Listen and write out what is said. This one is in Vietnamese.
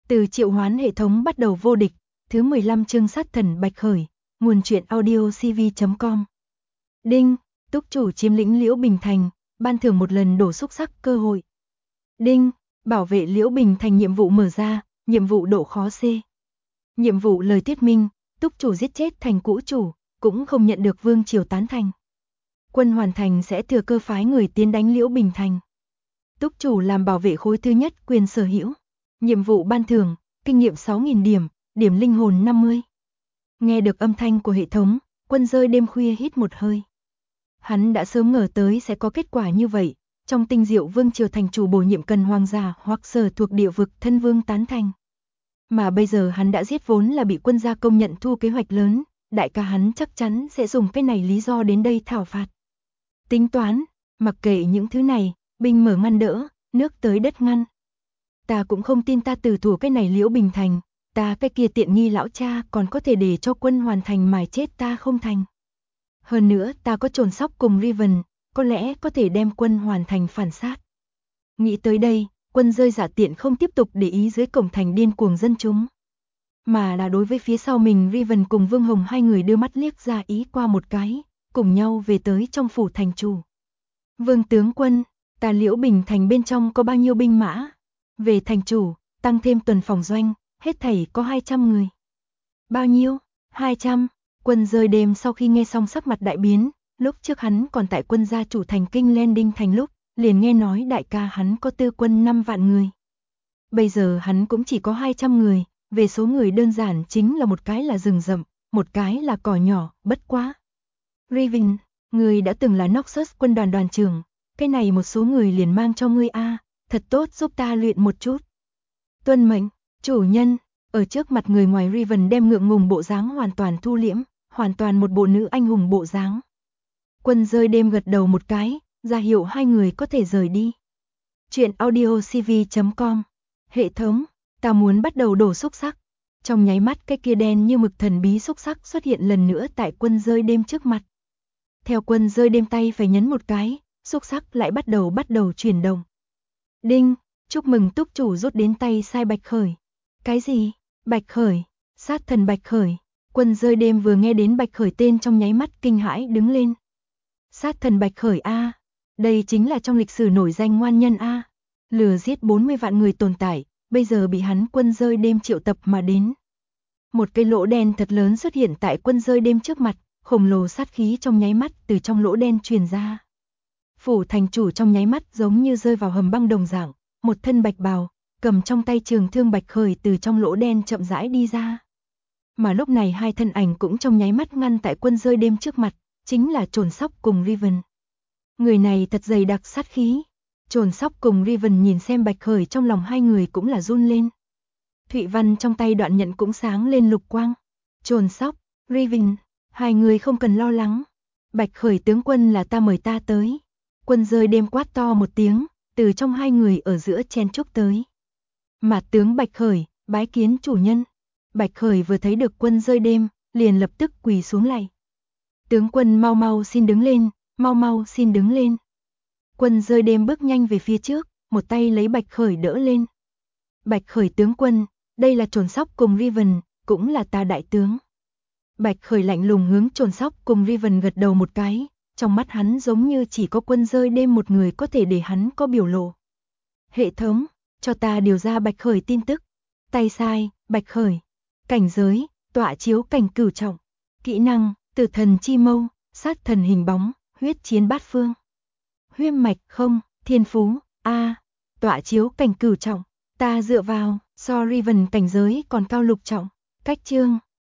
Từ triệu hoán hệ thống bắt đầu vô địch, thứ 15 chương sát thần Bạch Khởi, nguồn truyện audio cv.com. Đinh, túc chủ chiếm lĩnh Liễu Bình Thành, ban thưởng một lần đổ xúc sắc cơ hội. Đinh, bảo vệ Liễu Bình Thành nhiệm vụ mở ra, nhiệm vụ độ khó C. Nhiệm vụ lời thuyết minh, túc chủ giết chết thành cũ chủ, cũng không nhận được vương triều tán thành. Quân hoàn thành sẽ thừa cơ phái người tiến đánh Liễu Bình Thành. Túc chủ làm bảo vệ khối thứ nhất quyền sở hữu. Nhiệm vụ ban thưởng, kinh nghiệm 6.000 điểm, điểm linh hồn 50. Nghe được âm thanh của hệ thống, Quân rơi đêm khuya hít một hơi. Hắn đã sớm ngờ tới sẽ có kết quả như vậy, trong tinh diệu vương triều thành chủ bổ nhiệm cần hoàng gia hoặc sở thuộc địa vực thân vương tán thành. Mà bây giờ hắn đã giết vốn là bị quân gia công nhận thu kế hoạch lớn, đại ca hắn chắc chắn sẽ dùng cái này lý do đến đây thảo phạt. Tính toán, mặc kệ những thứ này, binh mở ngăn đỡ, nước tới đất ngăn. Ta cũng không tin ta từ thủ cái này Liễu Bình Thành, ta cái kia tiện nghi lão cha còn có thể để cho quân hoàn thành mài chết ta không thành. Hơn nữa ta có trồn sóc cùng Riven, có lẽ có thể đem quân hoàn thành phản sát. Nghĩ tới đây, Quân rơi giả tiện không tiếp tục để ý dưới cổng thành điên cuồng dân chúng. Mà là đối với phía sau mình Riven cùng Vương Hồng hai người đưa mắt liếc ra ý qua một cái, cùng nhau về tới trong phủ thành chủ. Vương tướng quân, ta Liễu Bình Thành bên trong có bao nhiêu binh mã? Về thành chủ, tăng thêm tuần phòng doanh, hết thảy có 200 người. Bao nhiêu? 200. Quân rơi đêm sau khi nghe xong sắc mặt đại biến, lúc trước hắn còn tại quân gia chủ thành Kinh Landing thành lúc, liền nghe nói đại ca hắn có tư quân 5 vạn người. Bây giờ hắn cũng chỉ có 200 người, về số người đơn giản chính là một cái là rừng rậm, một cái là cỏ nhỏ, bất quá. Riven, người đã từng là Noxus quân đoàn đoàn trưởng, cái này một số người liền mang cho ngươi a, thật tốt giúp ta luyện một chút. Tuân mệnh, chủ nhân, ở trước mặt người ngoài Riven đem ngượng ngùng bộ dáng hoàn toàn thu liễm, hoàn toàn một bộ nữ anh hùng bộ dáng. Quân rơi đêm gật đầu một cái, ra hiệu hai người có thể rời đi. Chuyện audio cv.com. Hệ thống, ta muốn bắt đầu đổ xúc sắc. Trong nháy mắt cái kia đen như mực thần bí xúc sắc xuất hiện lần nữa tại quân rơi đêm trước mặt. Theo quân rơi đêm tay phải nhấn một cái, xúc sắc lại bắt đầu chuyển động. Đinh, chúc mừng túc chủ rút đến tay sai Bạch Khởi. Cái gì? Bạch Khởi, sát thần Bạch Khởi. Quân rơi đêm vừa nghe đến Bạch Khởi tên trong nháy mắt kinh hãi đứng lên. Sát thần Bạch Khởi a, đây chính là trong lịch sử nổi danh ngoan nhân a, lừa giết 40 vạn người tồn tại, bây giờ bị hắn quân rơi đêm triệu tập mà đến. Một cái lỗ đen thật lớn xuất hiện tại quân rơi đêm trước mặt, khổng lồ sát khí trong nháy mắt từ trong lỗ đen truyền ra. Phủ thành chủ trong nháy mắt giống như rơi vào hầm băng đồng dạng, một thân bạch bào, cầm trong tay trường thương Bạch Khởi từ trong lỗ đen chậm rãi đi ra. Mà lúc này hai thân ảnh cũng trong nháy mắt ngăn tại quân rơi đêm trước mặt, chính là Trồn Sóc cùng Riven. Người này thật dày đặc sát khí. Trồn Sóc cùng Riven nhìn xem Bạch Khởi trong lòng hai người cũng là run lên. Thụy Văn trong tay đoạn nhận cũng sáng lên lục quang. Trồn Sóc, Riven, hai người không cần lo lắng. Bạch Khởi tướng quân là ta mời ta tới. Quân rơi đêm quát to một tiếng, từ trong hai người ở giữa chen chúc tới. Mạt tướng Bạch Khởi, bái kiến chủ nhân. Bạch Khởi vừa thấy được quân rơi đêm, liền lập tức quỳ xuống lạy. Tướng quân mau mau xin đứng lên, mau mau xin đứng lên. Quân rơi đêm bước nhanh về phía trước, một tay lấy Bạch Khởi đỡ lên. Bạch Khởi tướng quân, đây là Trồn Sóc cùng Riven, cũng là ta đại tướng. Bạch Khởi lạnh lùng hướng Trồn Sóc cùng Riven gật đầu một cái, trong mắt hắn giống như chỉ có quân rơi đêm một người có thể để hắn có biểu lộ. Hệ thống, cho ta điều ra Bạch Khởi tin tức. Tay sai, Bạch Khởi. Cảnh giới, tọa chiếu cảnh cửu trọng. Kỹ năng, tử thần chi mâu, sát thần hình bóng, huyết chiến bát phương. Huyết mạch không, thiên phú, a, tọa chiếu cảnh cửu trọng. Ta dựa vào, so Riven cảnh giới còn cao lục trọng. Cách chương,